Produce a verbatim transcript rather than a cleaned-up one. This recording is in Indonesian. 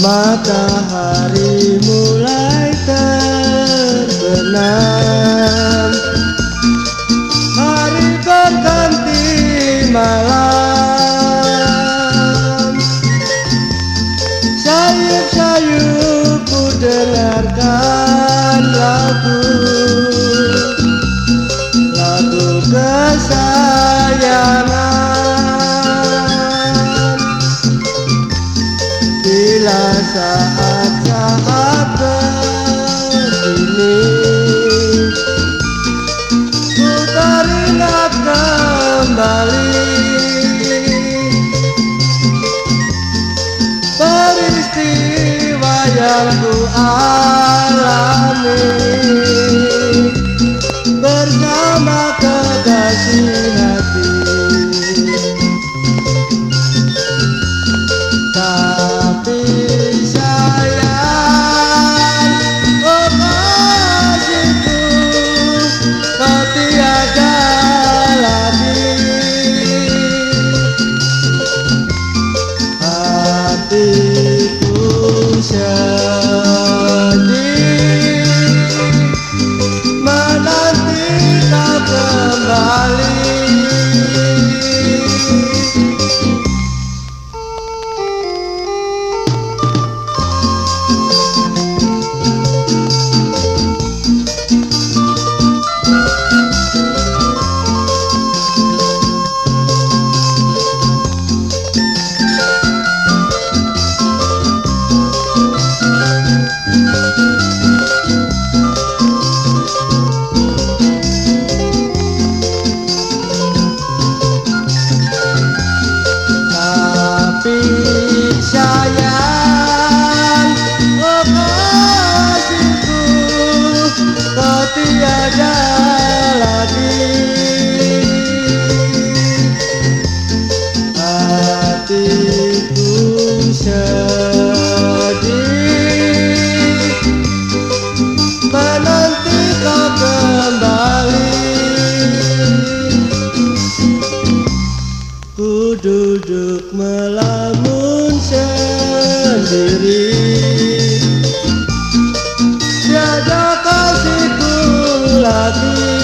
Matahari mulai terbenam, hari berganti malam. Sayup-sayup ku dengarkan lagu, lagu kesayangan. Bila saat-saat begini ku teringat kembali peristiwa yang ku alami bersama kekasih hati. Tapi sayang, oh kasihku, kau tiada lagi. Hatiku sedih menanti kau kembali. Sayang, oh kasihku, kau tiada lagi. Hatiku sedih menanti kau kembali. Ku duduk melamun sendiri, tiada kasihku lagi.